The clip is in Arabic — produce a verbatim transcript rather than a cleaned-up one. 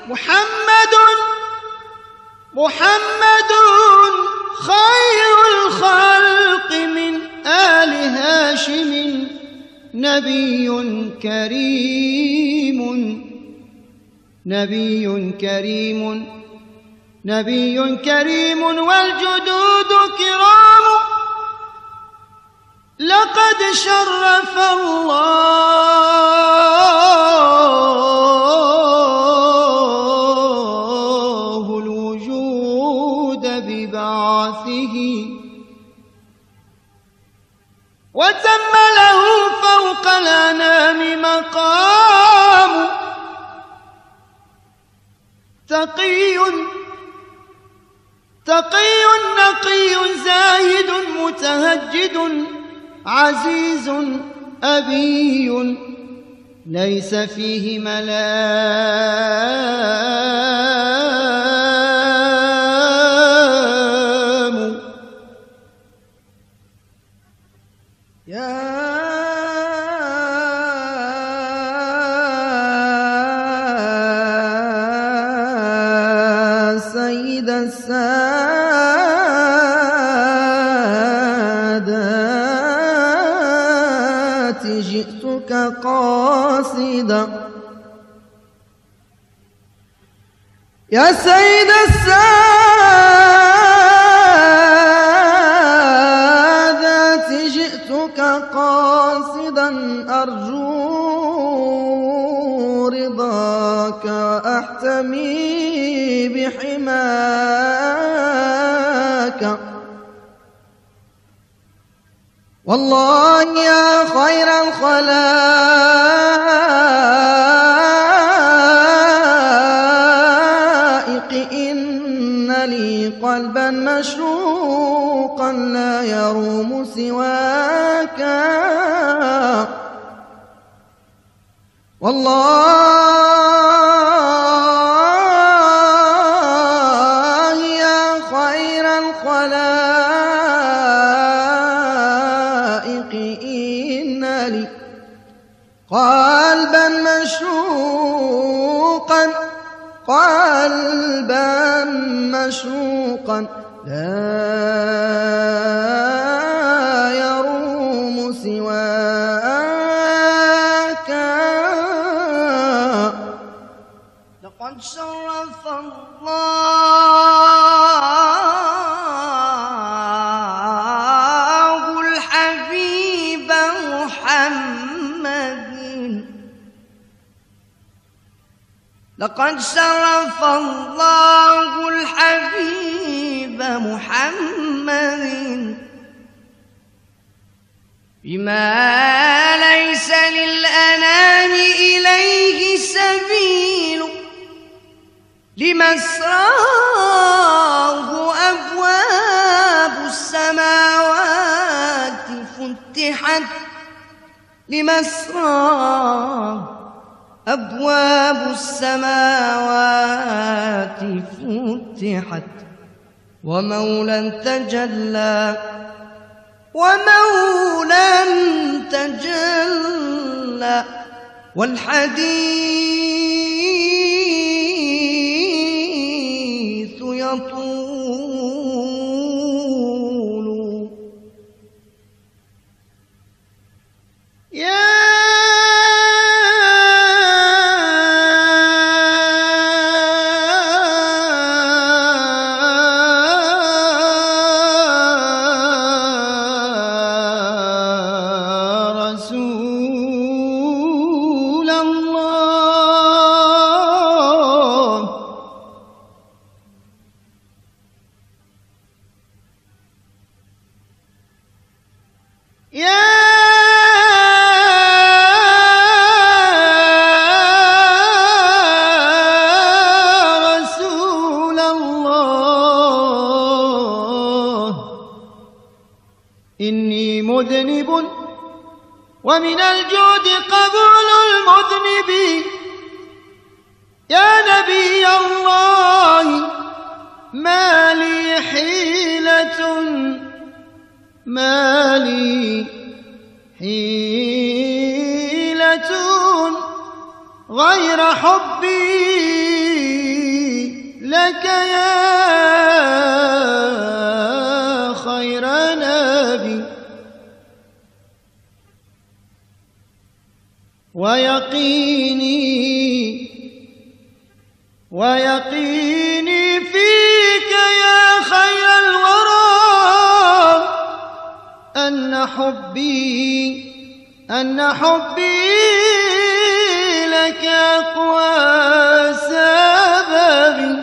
محمد محمد خير الخلق من آل هاشم نبي كريم نبي كريم نبي كريم والجدود كرام لقد شرف الله الوجود ببعثه وتم له فوق الأنام مقام تقي تقي نقي زاهد متهجد عزيز أبي ليس فيه ملام يا سيد السادات جئتك قاصدا يا سيد السادات جئتك قاصدا أرجو رضاك وأحتمي بحماك والله يا خير الخلائق إن لي قلبا مشروقا لا يروم سواك والله يا خير الخلائق إن لي قلبا مشروقا قلبا مشروقا لا يروم سواك لقد شرف الله الحبيب محمد لقد شرف الله الحبيب محمد بما ليس للأنام إليه سبيل لمسراه أبواب السماوات فتحت لمسراه أبواب السماوات فتحت ومولى تجلى ومولى تجلى والحديث يطول يا إني مذنب ومن الجود قبول المذنب يا نبي الله ما لي حيلة ما لي حيلة غير حبي لك يا خير نبي، ويقيني ويقيني فيك يا خير الورى أن حبي أن حبي لك أقوى سبب